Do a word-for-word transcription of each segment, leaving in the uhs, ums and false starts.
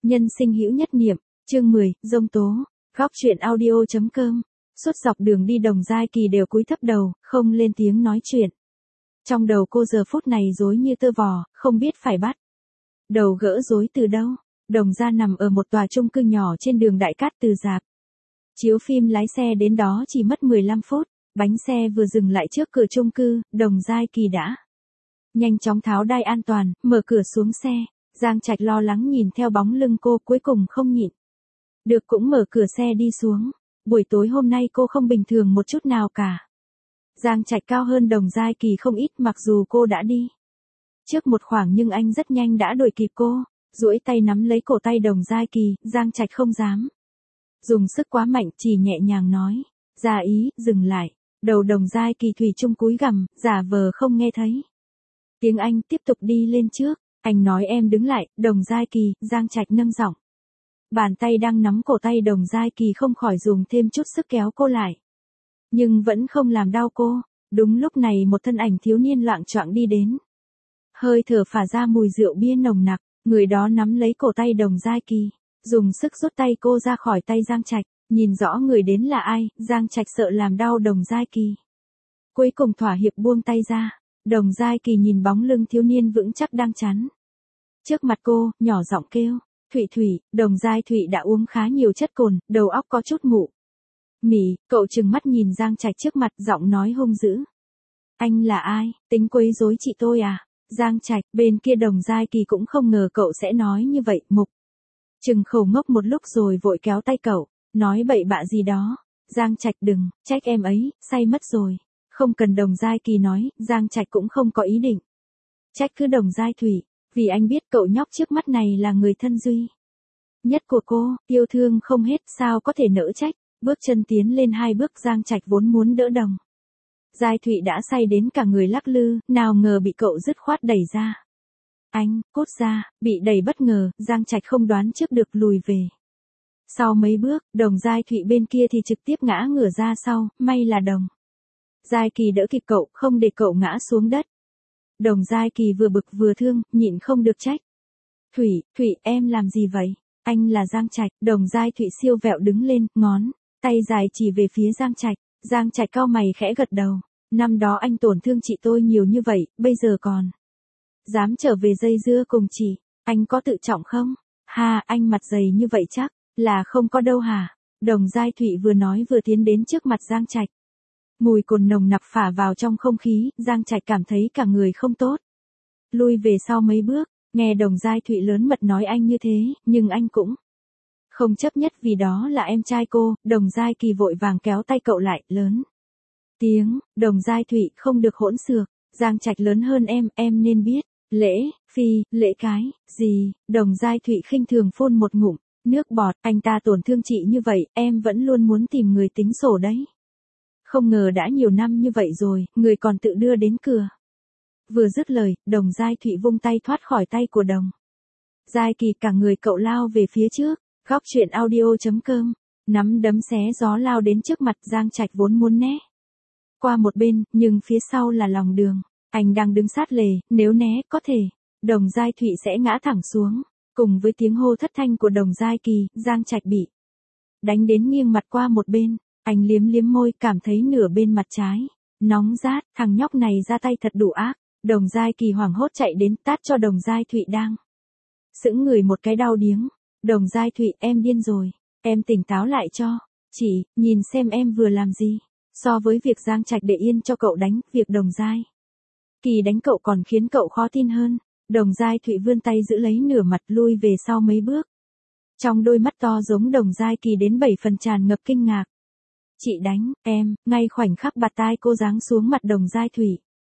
Nhân sinh hữu nhất niệm, chương mười, dông tố, góc truyện audio.com. Suốt dọc đường đi Đồng Giai Kỳ đều cúi thấp đầu, không lên tiếng nói chuyện. Trong đầu cô giờ phút này rối như tơ vò, không biết phải bắt đầu gỡ rối từ đâu. Đồng Gia nằm ở một tòa chung cư nhỏ trên đường Đại Cát từ rạp chiếu phim lái xe đến đó chỉ mất mười lăm phút, bánh xe vừa dừng lại trước cửa chung cư, Đồng Giai Kỳ đã nhanh chóng tháo đai an toàn, mở cửa xuống xe. Giang Trạch lo lắng nhìn theo bóng lưng cô, cuối cùng không nhịn được cũng mở cửa xe đi xuống. Buổi tối hôm nay cô không bình thường một chút nào cả. Giang Trạch cao hơn Đồng Giai Kỳ không ít, mặc dù cô đã đi trước một khoảng nhưng anh rất nhanh đã đuổi kịp cô. Duỗi tay nắm lấy cổ tay Đồng Giai Kỳ, Giang Trạch không dám dùng sức quá mạnh, chỉ nhẹ nhàng nói, "Ra ý, dừng lại." Đầu Đồng Giai Kỳ thủy chung cúi gằm, giả vờ không nghe thấy tiếng anh, tiếp tục đi lên trước. Anh nói, "Em đứng lại." Đồng Giai Kỳ, Giang Trạch nâng giọng. Bàn tay đang nắm cổ tay Đồng Giai Kỳ không khỏi dùng thêm chút sức kéo cô lại, nhưng vẫn không làm đau cô. Đúng lúc này một thân ảnh thiếu niên loạng choạng đi đến, hơi thở phả ra mùi rượu bia nồng nặc. Người đó nắm lấy cổ tay Đồng Giai Kỳ, dùng sức rút tay cô ra khỏi tay Giang Trạch. Nhìn rõ người đến là ai, Giang Trạch sợ làm đau Đồng Giai Kỳ, cuối cùng thỏa hiệp buông tay ra. Đồng Giai Kỳ nhìn bóng lưng thiếu niên vững chắc đang chắn trước mặt cô, nhỏ giọng kêu, "Thụy Thụy." Đồng Giai Thụy đã uống khá nhiều chất cồn, đầu óc có chút mụ mị, cậu trừng mắt nhìn Giang Trạch trước mặt, giọng nói hung dữ, "Anh là ai, tính quấy rối chị tôi à?" Giang Trạch, bên kia Đồng Giai Kỳ cũng không ngờ cậu sẽ nói như vậy, mục trừng khẩu ngốc một lúc rồi vội kéo tay cậu, nói bậy bạ gì đó. Giang Trạch, "Đừng trách em ấy, say mất rồi." Không cần Đồng Giai Kỳ nói, Giang Trạch cũng không có ý định trách cứ Đồng Giai Thụy, vì anh biết cậu nhóc trước mắt này là người thân duy nhất của cô, yêu thương không hết, sao có thể nỡ trách. Bước chân tiến lên hai bước, Giang Trạch vốn muốn đỡ Đồng Giai Thụy đã say đến cả người lắc lư, nào ngờ bị cậu dứt khoát đẩy ra. Anh, cút ra. Bị đẩy bất ngờ, Giang Trạch không đoán trước được lùi về sau mấy bước. Đồng Giai Thụy bên kia thì trực tiếp ngã ngửa ra sau, may là Đồng Giai Kỳ đỡ kịp cậu, không để cậu ngã xuống đất. Đồng Giai Kỳ vừa bực vừa thương, nhịn không được trách, "Thụy, Thụy, em làm gì vậy?" "Anh là Giang Trạch." Đồng Giai Thụy siêu vẹo đứng lên, ngón tay dài chỉ về phía Giang Trạch. Giang Trạch cau mày khẽ gật đầu, "Năm đó anh tổn thương chị tôi nhiều như vậy, bây giờ còn dám trở về dây dưa cùng chị, anh có tự trọng không?" "Ha, anh mặt dày như vậy chắc là không có đâu hả?" Đồng Giai Thụy vừa nói vừa tiến đến trước mặt Giang Trạch. Mùi cồn nồng nặc phả vào trong không khí, Giang Trạch cảm thấy cả người không tốt, lui về sau mấy bước. Nghe Đồng Giai Thụy lớn mật nói anh như thế, nhưng anh cũng không chấp nhất vì đó là em trai cô. Đồng Giai Kỳ vội vàng kéo tay cậu lại, lớn tiếng, "Đồng Giai Thụy, không được hỗn xược. Giang Trạch lớn hơn em, em nên biết lễ phi, lễ cái gì." Đồng Giai Thụy khinh thường phun một ngụm nước bọt, "Anh ta tổn thương chị như vậy, em vẫn luôn muốn tìm người tính sổ đấy. Không ngờ đã nhiều năm như vậy rồi, người còn tự đưa đến cửa." Vừa dứt lời, Đồng Giai Thụy vung tay thoát khỏi tay của Đồng Giai Kỳ, cả người cậu lao về phía trước. Góc truyện audio.com. Nắm đấm xé gió lao đến trước mặt. Giang Trạch vốn muốn né qua một bên, nhưng phía sau là lòng đường, anh đang đứng sát lề, nếu né, có thể Đồng Giai Thụy sẽ ngã thẳng xuống. Cùng với tiếng hô thất thanh của Đồng Giai Kỳ, Giang Trạch bị đánh đến nghiêng mặt qua một bên. Anh liếm liếm môi, cảm thấy nửa bên mặt trái nóng rát, thằng nhóc này ra tay thật đủ ác. Đồng Giai Kỳ hoảng hốt chạy đến, tát cho Đồng Giai Thụy đang sững người một cái đau điếng. "Đồng Giai Thụy, em điên rồi, em tỉnh táo lại cho chị, nhìn xem em vừa làm gì." So với việc Giang Trạch để yên cho cậu đánh, việc Đồng Giai Kỳ đánh cậu còn khiến cậu khó tin hơn. Đồng Giai Thụy vươn tay giữ lấy nửa mặt, lui về sau mấy bước. Trong đôi mắt to giống Đồng Giai Kỳ đến bảy phần tràn ngập kinh ngạc. "Chị đánh em." Ngay khoảnh khắc bạt tai cô giáng xuống mặt Đồng Giai Thụy,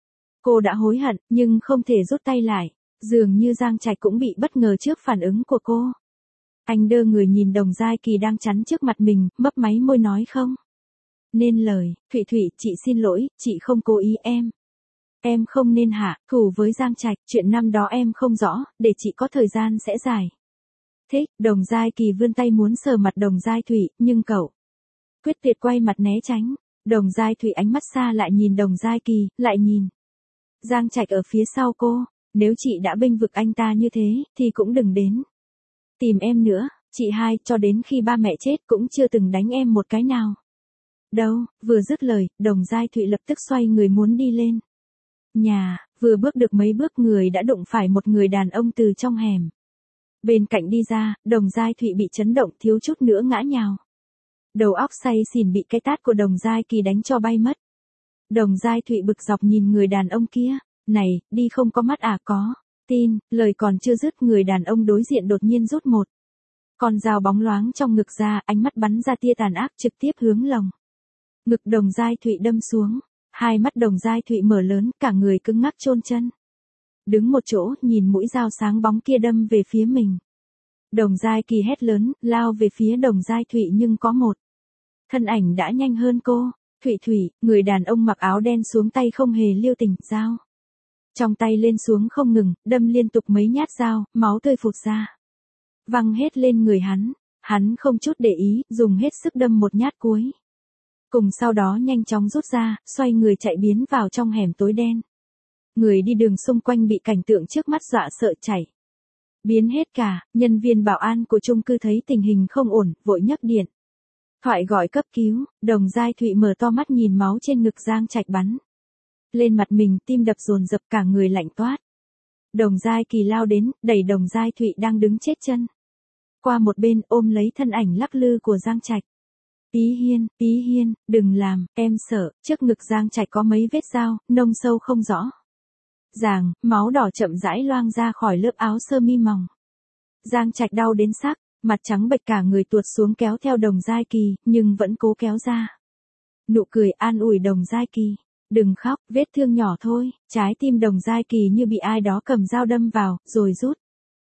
cô đã hối hận, nhưng không thể rút tay lại. Dường như Giang Trạch cũng bị bất ngờ trước phản ứng của cô. Anh đơ người nhìn Đồng Giai Kỳ đang chắn trước mặt mình, mấp máy môi nói không nên lời, "Thụy Thụy, chị xin lỗi, chị không cố ý, em em không nên hạ thủ với Giang Trạch, chuyện năm đó em không rõ, để chị có thời gian sẽ giải thích." Đồng Giai Kỳ vươn tay muốn sờ mặt Đồng Giai Thụy, nhưng cậu quyết tuyệt quay mặt né tránh. Đồng Giai Thụy ánh mắt xa lại nhìn Đồng Giai Kỳ, lại nhìn Giang Trạch ở phía sau cô. "Nếu chị đã bênh vực anh ta như thế, thì cũng đừng đến Tìm em nữa, chị hai, cho đến khi ba mẹ chết cũng chưa từng đánh em một cái nào. Đâu, vừa dứt lời, Đồng Giai Thụy lập tức xoay người muốn đi lên nhà, vừa bước được mấy bước người đã đụng phải một người đàn ông từ trong hẻm bên cạnh đi ra, Đồng Giai Thụy bị chấn động thiếu chút nữa ngã nhào. Đầu óc say xỉn bị cái tát của Đồng Giai Kỳ đánh cho bay mất. Đồng Giai Thụy bực dọc nhìn người đàn ông kia, này, đi không có mắt à? Có tin, lời còn chưa dứt người đàn ông đối diện đột nhiên rút một con dao bóng loáng trong ngực ra, ánh mắt bắn ra tia tàn ác trực tiếp hướng lồng ngực Đồng Giai Thụy đâm xuống. Hai mắt Đồng Giai Thụy mở lớn, cả người cứng ngắc chôn chân. Đứng một chỗ, nhìn mũi dao sáng bóng kia đâm về phía mình. Đồng Giai Kỳ hét lớn, lao về phía Đồng Giai Thụy nhưng có một thân ảnh đã nhanh hơn cô. Thụy Thụy, người đàn ông mặc áo đen xuống tay không hề lưu tình, dao trong tay lên xuống không ngừng, đâm liên tục mấy nhát dao, máu tươi phụt ra, văng hết lên người hắn. Hắn không chút để ý, dùng hết sức đâm một nhát cuối cùng, sau đó nhanh chóng rút ra, xoay người chạy biến vào trong hẻm tối đen. Người đi đường xung quanh bị cảnh tượng trước mắt dọa sợ chạy biến hết cả. Nhân viên bảo an của chung cư thấy tình hình không ổn, vội nhấc điện thoại gọi cấp cứu. Đồng Giai Thụy mở to mắt nhìn máu trên ngực Giang Trạch bắn lên mặt mình, tim đập dồn dập, cả người lạnh toát. Đồng Giai Kỳ lao đến, đẩy Đồng Giai Thụy đang đứng chết chân qua một bên, ôm lấy thân ảnh lắc lư của Giang Trạch. Ý Hiên, Ý Hiên, đừng làm, em sợ. Trước ngực Giang Trạch có mấy vết dao, nông sâu không rõ ràng, máu đỏ chậm rãi loang ra khỏi lớp áo sơ mi mỏng. Giang Trạch đau đến sắc mặt trắng bệch, cả người tuột xuống kéo theo Đồng Giai Kỳ, nhưng vẫn cố kéo ra nụ cười an ủi Đồng Giai Kỳ. Đừng khóc, vết thương nhỏ thôi. Trái tim Đồng Giai Kỳ như bị ai đó cầm dao đâm vào, rồi rút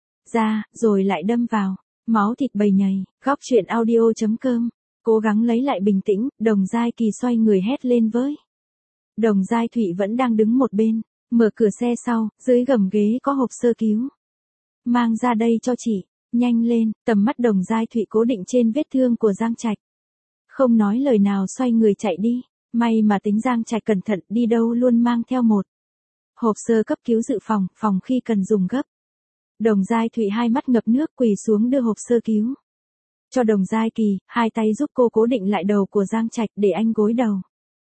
ra, rồi lại đâm vào. Máu thịt bầy nhầy. Góc truyện audio chấm com. Cố gắng lấy lại bình tĩnh, Đồng Giai Kỳ xoay người hét lên với Đồng Giai Thụy vẫn đang đứng một bên. Mở cửa xe sau, dưới gầm ghế có hộp sơ cứu. Mang ra đây cho chị. Nhanh lên. Tầm mắt Đồng Giai Thụy cố định trên vết thương của Giang Trạch. Không nói lời nào xoay người chạy đi. May mà tính Giang Trạch cẩn thận, đi đâu luôn mang theo một hộp sơ cấp cứu dự phòng, phòng khi cần dùng gấp. Đồng Giai Thụy hai mắt ngập nước quỳ xuống đưa hộp sơ cứu cho Đồng Giai Kỳ, hai tay giúp cô cố định lại đầu của Giang Trạch để anh gối đầu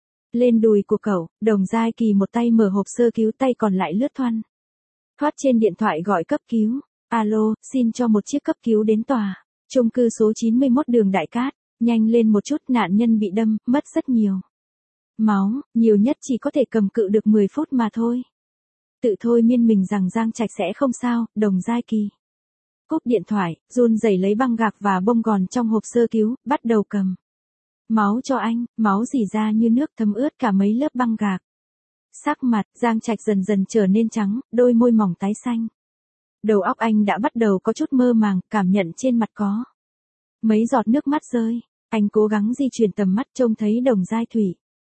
lên đùi của cậu. Đồng Giai Kỳ một tay mở hộp sơ cứu, tay còn lại lướt thoăn thoát trên điện thoại gọi cấp cứu. Alo, xin cho một chiếc cấp cứu đến tòa chung cư số chín mươi mốt đường Đại Cát. Nhanh lên một chút, nạn nhân bị đâm, mất rất nhiều máu, nhiều nhất chỉ có thể cầm cự được mười phút mà thôi. Tự thôi miên mình rằng Giang Trạch sẽ không sao. Đồng Giai Kỳ cúp điện thoại, run rẩy lấy băng gạc và bông gòn trong hộp sơ cứu, bắt đầu cầm máu cho anh. Máu rỉ ra như nước, thấm ướt cả mấy lớp băng gạc. Sắc mặt Giang Trạch dần dần trở nên trắng, đôi môi mỏng tái xanh. Đầu óc anh đã bắt đầu có chút mơ màng, cảm nhận trên mặt có mấy giọt nước mắt rơi. Anh cố gắng di chuyển tầm mắt, trông thấy Đồng Giai Thụy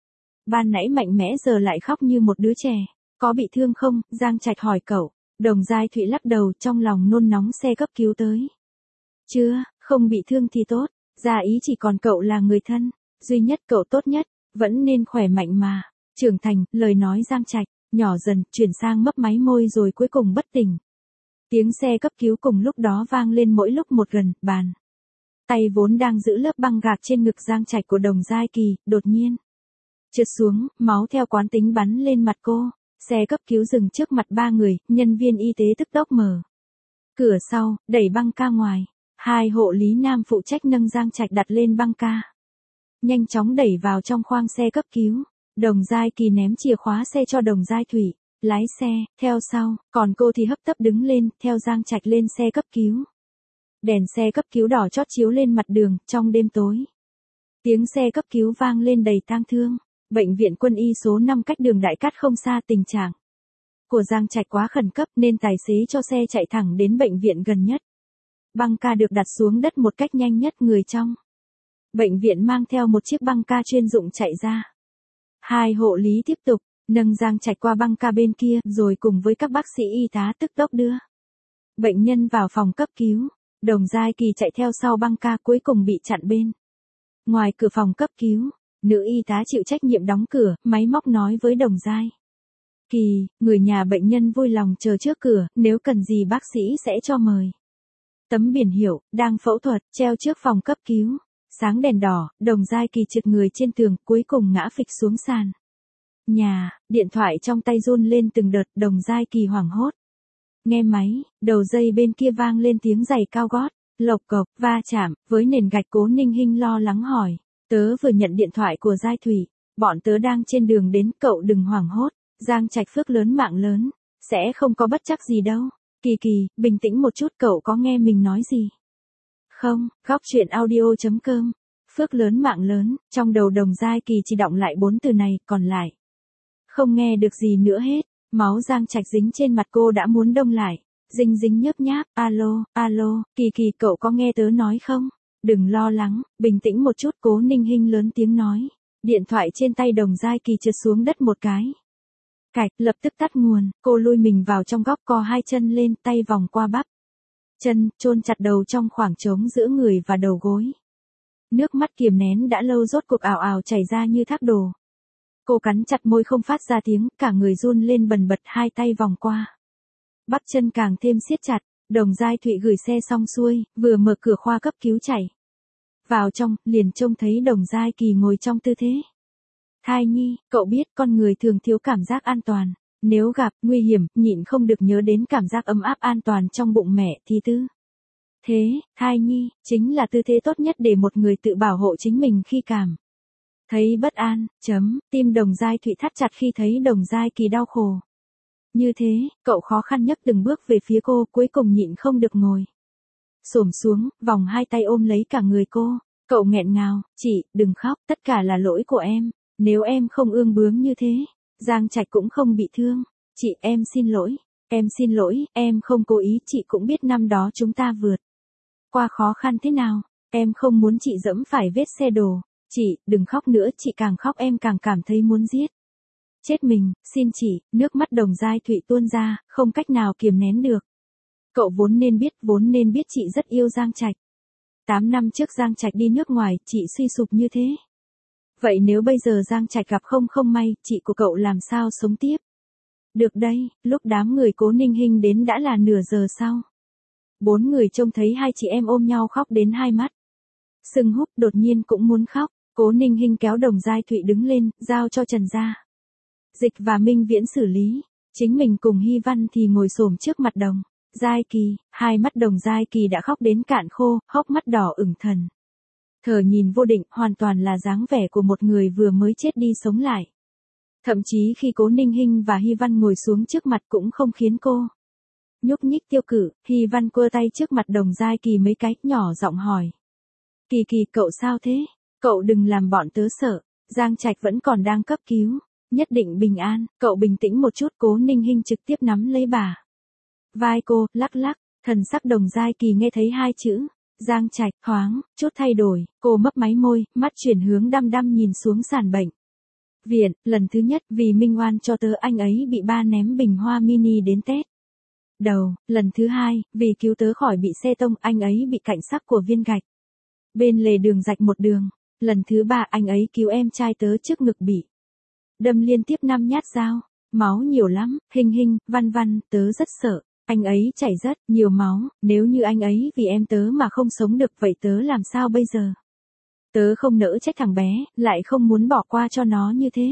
ban nãy mạnh mẽ giờ lại khóc như một đứa trẻ. Có bị thương không? Giang Trạch hỏi cậu. Đồng Giai Thụy lắc đầu, trong lòng nôn nóng xe cấp cứu tới. Chưa, không bị thương thì tốt. Gia ý chỉ còn cậu là người thân duy nhất, cậu tốt nhất, vẫn nên khỏe mạnh mà. Trưởng thành, lời nói Giang Trạch nhỏ dần, chuyển sang mấp máy môi rồi cuối cùng bất tỉnh. Tiếng xe cấp cứu cùng lúc đó vang lên mỗi lúc một gần. Bàn tay vốn đang giữ lớp băng gạc trên ngực Giang Trạch của Đồng Giai Kỳ đột nhiên trượt xuống, máu theo quán tính bắn lên mặt cô. Xe cấp cứu dừng trước mặt ba người, nhân viên y tế tức tốc mở cửa sau, đẩy băng ca ngoài. Hai hộ lý nam phụ trách nâng Giang Trạch đặt lên băng ca, nhanh chóng đẩy vào trong khoang xe cấp cứu. Đồng Giai Kỳ ném chìa khóa xe cho Đồng Giai Thụy, lái xe theo sau, còn cô thì hấp tấp đứng lên, theo Giang Trạch lên xe cấp cứu. Đèn xe cấp cứu đỏ chót chiếu lên mặt đường, trong đêm tối. Tiếng xe cấp cứu vang lên đầy tang thương. Bệnh viện Quân y số năm cách đường Đại Cát không xa. Tình trạng của Giang Trạch quá khẩn cấp nên tài xế cho xe chạy thẳng đến bệnh viện gần nhất. Băng ca được đặt xuống đất một cách nhanh nhất, người trong bệnh viện mang theo một chiếc băng ca chuyên dụng chạy ra. Hai hộ lý tiếp tục nâng Giang Trạch qua băng ca bên kia, rồi cùng với các bác sĩ y tá tức tốc đưa bệnh nhân vào phòng cấp cứu. Đồng Giai Kỳ chạy theo sau băng ca, cuối cùng bị chặn bên ngoài cửa phòng cấp cứu. Nữ y tá chịu trách nhiệm đóng cửa, máy móc nói với Đồng Giai Kỳ, người nhà bệnh nhân vui lòng chờ trước cửa, nếu cần gì bác sĩ sẽ cho mời. Tấm biển hiệu, đang phẫu thuật, treo trước phòng cấp cứu. Sáng đèn đỏ, Đồng Giai Kỳ trượt người trên tường, cuối cùng ngã phịch xuống sàn. Nhà, điện thoại trong tay run lên từng đợt, Đồng Giai Kỳ hoảng hốt. Nghe máy, đầu dây bên kia vang lên tiếng giày cao gót, lộc cộc, va chạm, với nền gạch. Cố Ninh Hinh lo lắng hỏi. Tớ vừa nhận điện thoại của Giai Thủy, bọn tớ đang trên đường đến, cậu đừng hoảng hốt, Giang Trạch phước lớn mạng lớn, sẽ không có bất trắc gì đâu. Kỳ Kỳ, bình tĩnh một chút, cậu có nghe mình nói gì? Không, góc chuyện audio chấm com. Phước lớn mạng lớn, trong đầu Đồng Giai Kỳ chỉ đọng lại bốn từ này, còn lại không nghe được gì nữa hết. Máu Giang Trạch dính trên mặt cô đã muốn đông lại, dinh dính nhớp nháp. Alo, alo, Kỳ Kỳ, cậu có nghe tớ nói không? Đừng lo lắng, bình tĩnh một chút, Cố Ninh Hinh lớn tiếng nói. Điện thoại trên tay Đồng Giai Kỳ trượt xuống đất một cái. Cạch, lập tức tắt nguồn, cô lui mình vào trong góc, co hai chân lên, tay vòng qua bắp chân, chôn chặt đầu trong khoảng trống giữa người và đầu gối. Nước mắt kiềm nén đã lâu rốt cuộc ào ào chảy ra như thác đổ. Cô cắn chặt môi không phát ra tiếng, cả người run lên bần bật, hai tay vòng qua bắp chân càng thêm siết chặt. Đồng Giai Thụy gửi xe xong xuôi, vừa mở cửa khoa cấp cứu chạy vào trong, liền trông thấy Đồng Giai Kỳ ngồi trong tư thế thai nhi. Cậu biết con người thường thiếu cảm giác an toàn, nếu gặp nguy hiểm, nhịn không được nhớ đến cảm giác ấm áp an toàn trong bụng mẹ thì tư thế thai nhi chính là tư thế tốt nhất để một người tự bảo hộ chính mình khi cảm thấy bất an. Chấm, tim Đồng Giai Thụy thắt chặt khi thấy Đồng Giai Kỳ đau khổ như thế. Cậu khó khăn nhấc từng bước về phía cô, cuối cùng nhịn không được ngồi xổm xuống, vòng hai tay ôm lấy cả người cô. Cậu nghẹn ngào, chị, đừng khóc, tất cả là lỗi của em. Nếu em không ương bướng như thế, Giang Trạch cũng không bị thương. Chị, em xin lỗi, em xin lỗi, em không cố ý. Chị cũng biết năm đó chúng ta vượt qua khó khăn thế nào. Em không muốn chị dẫm phải vết xe đổ. Chị, đừng khóc nữa, chị càng khóc em càng cảm thấy muốn giết chết mình. Xin chị, nước mắt Đồng Giai Thụy tuôn ra, không cách nào kiềm nén được. Cậu vốn nên biết, vốn nên biết chị rất yêu Giang Trạch. Tám năm trước Giang Trạch đi nước ngoài, chị suy sụp như thế. Vậy nếu bây giờ Giang Trạch gặp không không may, chị của cậu làm sao sống tiếp được đây? Lúc đám người Cố Ninh Hinh đến đã là nửa giờ sau. Bốn người trông thấy hai chị em ôm nhau khóc đến hai mắt sưng húp, đột nhiên cũng muốn khóc. Cố Ninh Hinh kéo Đồng Giai Thụy đứng lên, giao cho Trần Gia Dịch và Minh Viễn xử lý. Chính mình cùng Hy Văn thì ngồi xổm trước mặt Đồng Giai Kỳ. Hai mắt Đồng Giai Kỳ đã khóc đến cạn khô, hốc mắt đỏ ửng thần thở nhìn vô định, hoàn toàn là dáng vẻ của một người vừa mới chết đi sống lại. Thậm chí khi Cố Ninh Hinh và Hy Văn ngồi xuống trước mặt cũng không khiến cô nhúc nhích tiêu cự. Hy Văn quơ tay trước mặt Đồng Giai Kỳ mấy cái, nhỏ giọng hỏi. Kỳ Kỳ, cậu sao thế? Cậu đừng làm bọn tớ sợ. Giang Trạch vẫn còn đang cấp cứu, nhất định bình an. Cậu bình tĩnh một chút. Cố Ninh Hinh trực tiếp nắm lấy bà vai cô, lắc lắc. Thần sắc Đồng Giai Kỳ nghe thấy hai chữ Giang Trạch thoáng chút thay đổi, cô mấp máy môi, mắt chuyển hướng đăm đăm nhìn xuống sàn bệnh viện. Lần thứ nhất, vì minh oan cho tớ, anh ấy bị ba ném bình hoa mini đến tét đầu. Lần thứ hai, vì cứu tớ khỏi bị xe tông, anh ấy bị cạnh sắc của viên gạch bên lề đường rạch một đường. Lần thứ ba, anh ấy cứu em trai tớ trước ngực bị đâm liên tiếp năm nhát dao, máu nhiều lắm. Hinh Hinh, Văn Văn, tớ rất sợ. Anh ấy chảy rất nhiều máu, nếu như anh ấy vì em tớ mà không sống được, vậy tớ làm sao bây giờ? Tớ không nỡ trách thằng bé, lại không muốn bỏ qua cho nó như thế.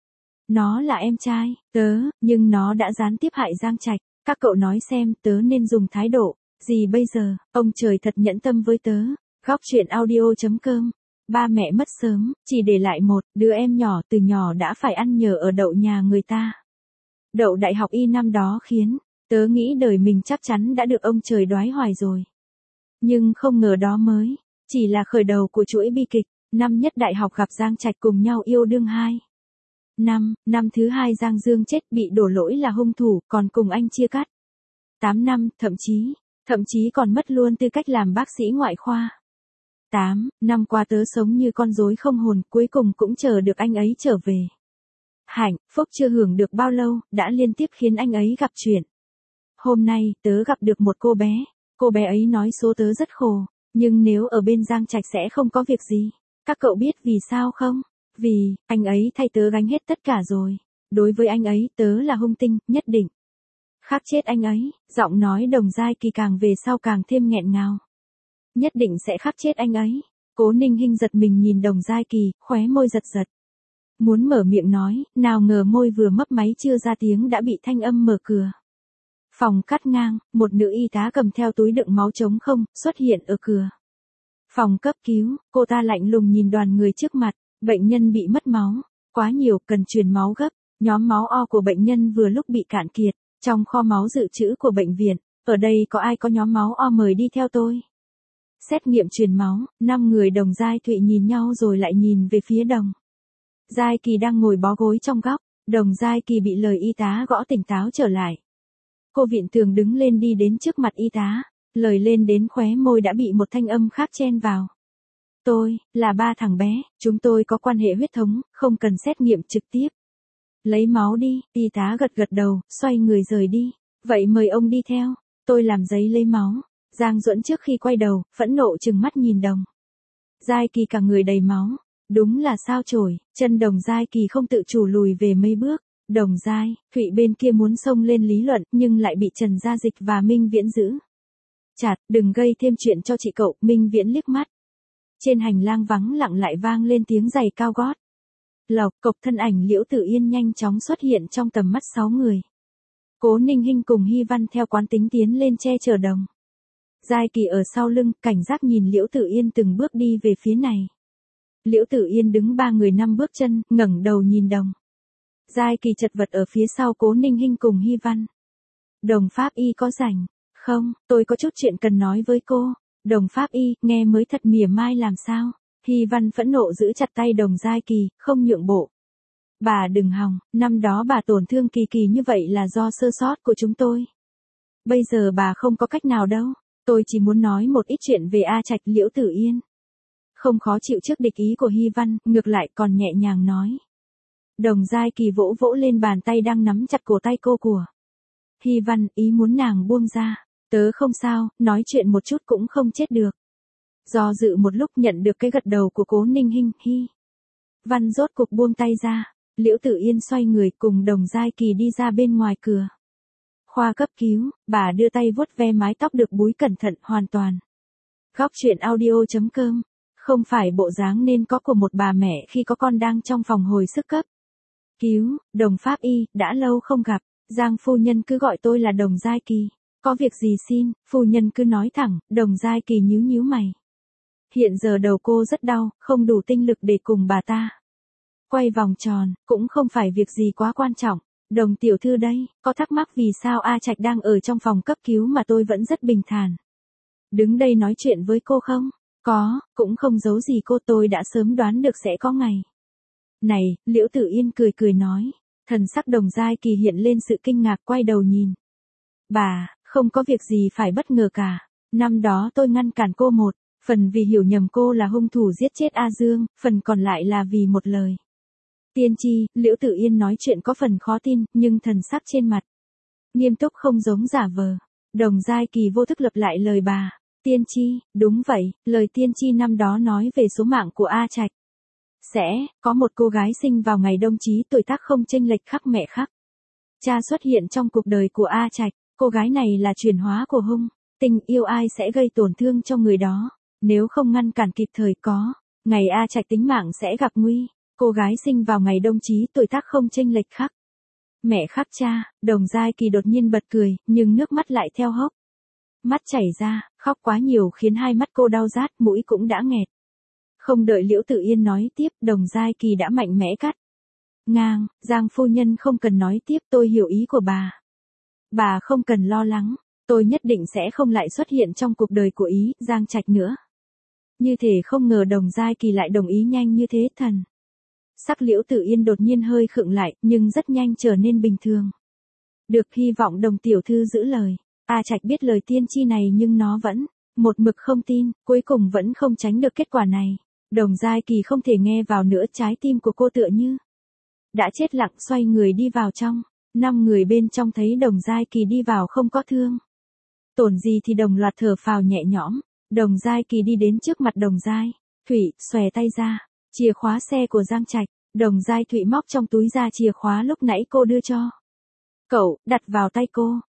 Nó là em trai tớ, nhưng nó đã gián tiếp hại Giang Trạch. Các cậu nói xem, tớ nên dùng thái độ gì bây giờ? Ông trời thật nhẫn tâm với tớ. Góc chuyện audio chấm com. Ba mẹ mất sớm, chỉ để lại một đứa em nhỏ, từ nhỏ đã phải ăn nhờ ở đậu nhà người ta. Đậu đại học y năm đó khiến tớ nghĩ đời mình chắc chắn đã được ông trời đoái hoài rồi. Nhưng không ngờ đó mới chỉ là khởi đầu của chuỗi bi kịch. Năm nhất đại học gặp Giang Trạch cùng nhau yêu đương hai năm, năm thứ hai Giang Dương chết, bị đổ lỗi là hung thủ, còn cùng anh chia cắt tám năm, thậm chí, thậm chí còn mất luôn tư cách làm bác sĩ ngoại khoa. tám năm qua tớ sống như con rối không hồn, cuối cùng cũng chờ được anh ấy trở về. Hạnh phúc chưa hưởng được bao lâu, đã liên tiếp khiến anh ấy gặp chuyện. Hôm nay, tớ gặp được một cô bé. Cô bé ấy nói số tớ rất khổ, nhưng nếu ở bên Giang Trạch sẽ không có việc gì. Các cậu biết vì sao không? Vì, anh ấy thay tớ gánh hết tất cả rồi. Đối với anh ấy, tớ là hung tinh, nhất định Khắc chết anh ấy, giọng nói Đồng Giai Kỳ càng về sau càng thêm nghẹn ngào. Nhất định sẽ khắc chết anh ấy. Cố Ninh Hinh giật mình nhìn Đồng Giai Kỳ, khóe môi giật giật. Muốn mở miệng nói, nào ngờ môi vừa mấp máy chưa ra tiếng đã bị thanh âm mở cửa. Phòng cắt ngang, một nữ y tá cầm theo túi đựng máu trống không, xuất hiện ở cửa. Phòng cấp cứu, cô ta lạnh lùng nhìn đoàn người trước mặt, bệnh nhân bị mất máu, quá nhiều, cần truyền máu gấp, nhóm máu O của bệnh nhân vừa lúc bị cạn kiệt, trong kho máu dự trữ của bệnh viện, ở đây có ai có nhóm máu O mời đi theo tôi. Xét nghiệm truyền máu, năm người Đồng Giai Thụy nhìn nhau rồi lại nhìn về phía Đồng Giai Kỳ đang ngồi bó gối trong góc, Đồng Giai Kỳ bị lời y tá gõ tỉnh táo trở lại. Cô Viện Tường đứng lên đi đến trước mặt y tá, lời lên đến khóe môi đã bị một thanh âm khác chen vào. Tôi, là ba thằng bé, chúng tôi có quan hệ huyết thống, không cần xét nghiệm trực tiếp. Lấy máu đi, y tá gật gật đầu, xoay người rời đi. Vậy mời ông đi theo, tôi làm giấy lấy máu. Giang Duẫn trước khi quay đầu, phẫn nộ trừng mắt nhìn Đồng Giai Kỳ cả người đầy máu. Đúng là sao chổi, chân Đồng Giai Kỳ không tự chủ lùi về mấy bước. Đồng Giai, Thụy bên kia muốn xông lên lý luận, nhưng lại bị Trần Gia Dịch và Minh Viễn giữ chặt, đừng gây thêm chuyện cho chị cậu. Minh Viễn liếc mắt. Trên hành lang vắng lặng lại vang lên tiếng giày cao gót. Lộc cộc, thân ảnh Liễu Tử Yên nhanh chóng xuất hiện trong tầm mắt sáu người. Cố Ninh Hinh cùng Hy Văn theo quán tính tiến lên che chở Đồng Giai Kỳ ở sau lưng, cảnh giác nhìn Liễu Tử Yên từng bước đi về phía này. Liễu Tử Yên đứng ba người năm bước chân, ngẩng đầu nhìn Đồng Giai Kỳ chật vật ở phía sau Cố Ninh Hinh cùng Hy Văn. Đồng Pháp Y có rảnh? Không, tôi có chút chuyện cần nói với cô. Đồng Pháp Y, nghe mới thật mỉa mai làm sao? Hy Văn phẫn nộ giữ chặt tay Đồng Giai Kỳ, không nhượng bộ. Bà đừng hòng, năm đó bà tổn thương Kỳ Kỳ như vậy là do sơ sót của chúng tôi. Bây giờ bà không có cách nào đâu, tôi chỉ muốn nói một ít chuyện về A Trạch. Liễu Tử Yên không khó chịu trước địch ý của Hy Văn, ngược lại còn nhẹ nhàng nói. Đồng Giai Kỳ vỗ vỗ lên bàn tay đang nắm chặt cổ tay cô của Hy Văn, ý muốn nàng buông ra. Tớ không sao, nói chuyện một chút cũng không chết được. Do dự một lúc nhận được cái gật đầu của Cố Ninh Hinh. Hy Văn rốt cục buông tay ra. Liễu Tử Yên xoay người cùng Đồng Giai Kỳ đi ra bên ngoài cửa khoa cấp cứu. Bà đưa tay vuốt ve mái tóc được búi cẩn thận hoàn toàn. Góc truyện audio chấm com. Không phải bộ dáng nên có của một bà mẹ khi có con đang trong phòng hồi sức cấp cứu. Đồng Pháp Y, đã lâu không gặp. Giang phu nhân cứ gọi tôi là Đồng Giai Kỳ. Có việc gì xin, phu nhân cứ nói thẳng. Đồng Giai Kỳ nhíu nhíu mày. Hiện giờ đầu cô rất đau, không đủ tinh lực để cùng bà ta quay vòng tròn, cũng không phải việc gì quá quan trọng. Đồng tiểu thư đây, có thắc mắc vì sao A Trạch đang ở trong phòng cấp cứu mà tôi vẫn rất bình thản đứng đây nói chuyện với cô không? Có, cũng không giấu gì cô, tôi đã sớm đoán được sẽ có ngày này. Liễu Tử Yên cười cười nói. Thần sắc Đồng Giai Kỳ hiện lên sự kinh ngạc, quay đầu nhìn. Bà, không có việc gì phải bất ngờ cả. Năm đó tôi ngăn cản cô một phần vì hiểu nhầm cô là hung thủ giết chết A Dương, phần còn lại là vì một lời tiên tri. Liễu Tử Yên nói chuyện có phần khó tin, nhưng thần sắc trên mặt nghiêm túc không giống giả vờ. Đồng Giai Kỳ vô thức lặp lại lời bà. Tiên tri, đúng vậy, lời tiên tri năm đó nói về số mạng của A Trạch. Sẽ có một cô gái sinh vào ngày đông chí, tuổi tác không chênh lệch khắc mẹ khắc cha xuất hiện trong cuộc đời của A Trạch. Cô gái này là chuyển hóa của hung tình yêu, ai sẽ gây tổn thương cho người đó. Nếu không ngăn cản kịp thời, có ngày A Trạch tính mạng sẽ gặp nguy. Cô gái sinh vào ngày đông chí, tuổi tác không chênh lệch khắc mẹ khắc cha. Đồng Giai Kỳ đột nhiên bật cười, nhưng nước mắt lại theo hốc mắt chảy ra, khóc quá nhiều khiến hai mắt cô đau rát, mũi cũng đã nghẹt. Không đợi Liễu Tử Yên nói tiếp, Đồng Giai Kỳ đã mạnh mẽ cắt ngang. Giang phu nhân không cần nói tiếp, tôi hiểu ý của bà. Bà không cần lo lắng, tôi nhất định sẽ không lại xuất hiện trong cuộc đời của ý Giang Trạch nữa. Như thể không ngờ Đồng Giai Kỳ lại đồng ý nhanh như thế. Thần sắc Liễu Tử Yên đột nhiên hơi khựng lại, nhưng rất nhanh trở nên bình thường. Được, hy vọng Đồng tiểu thư giữ lời. A Trạch biết lời tiên tri này nhưng nó vẫn một mực không tin, cuối cùng vẫn không tránh được kết quả này. Đồng Giai Kỳ không thể nghe vào nữa, trái tim của cô tựa như đã chết lặng, xoay người đi vào trong. Năm người bên trong thấy Đồng Giai Kỳ đi vào không có thương tổn gì thì đồng loạt thở phào nhẹ nhõm. Đồng Giai Kỳ đi đến trước mặt Đồng Giai Thụy, xòe tay ra. Chìa khóa xe của Giang Trạch. Đồng Giai Thụy móc trong túi ra chìa khóa lúc nãy cô đưa cho cậu, đặt vào tay cô.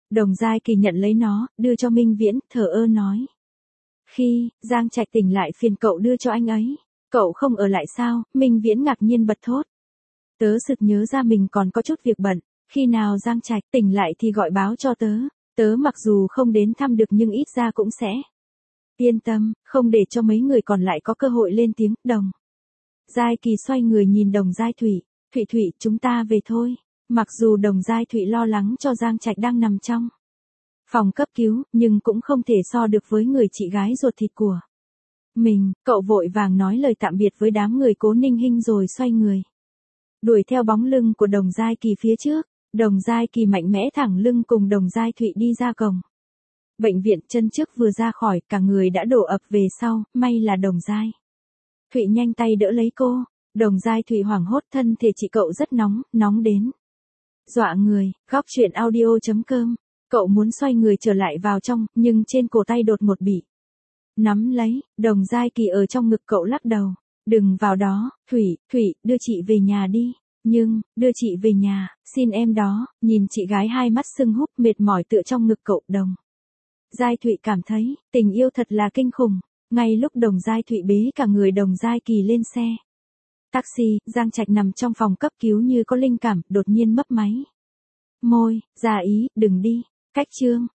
Đồng Giai Kỳ nhận lấy nó, đưa cho Minh Viễn, thờ ơ nói. Khi, Giang Trạch tỉnh lại phiền cậu đưa cho anh ấy. Cậu không ở lại sao? Minh Viễn ngạc nhiên bật thốt. Tớ sực nhớ ra mình còn có chút việc bận. Khi nào Giang Trạch tỉnh lại thì gọi báo cho tớ. Tớ mặc dù không đến thăm được nhưng ít ra cũng sẽ. Yên tâm, không để cho mấy người còn lại có cơ hội lên tiếng. Đồng Giai Kỳ xoay người nhìn Đồng Giai Thụy. Thụy Thụy, chúng ta về thôi. Mặc dù Đồng Giai Thụy lo lắng cho Giang Trạch đang nằm trong phòng cấp cứu, nhưng cũng không thể so được với người chị gái ruột thịt của mình. Cậu vội vàng nói lời tạm biệt với đám người Cố Ninh Hinh rồi xoay người. Đuổi theo bóng lưng của Đồng Giai Kỳ phía trước. Đồng Giai Kỳ mạnh mẽ thẳng lưng cùng Đồng Giai Thụy đi ra cổng bệnh viện. Chân trước vừa ra khỏi, cả người đã đổ ập về sau, may là Đồng Giai Thụy nhanh tay đỡ lấy cô. Đồng Giai Thụy hoảng hốt, thân thể chị cậu rất nóng, nóng đến dọa người. Góc truyện audio chấm com. Cậu muốn xoay người trở lại vào trong, nhưng trên cổ tay đột ngột bị nắm lấy. Đồng Giai Kỳ ở trong ngực cậu lắc đầu. Đừng vào đó, Thủy, Thủy, đưa chị về nhà đi. Nhưng, đưa chị về nhà, xin em đó. Nhìn chị gái hai mắt sưng húp mệt mỏi tựa trong ngực cậu. Đồng Giai Thụy cảm thấy, tình yêu thật là kinh khủng. Ngay lúc Đồng Giai Thụy bế cả người Đồng Giai Kỳ lên xe taxi, Giang Trạch nằm trong phòng cấp cứu như có linh cảm, đột nhiên mấp máy môi, ra ý, đừng đi. Cách chương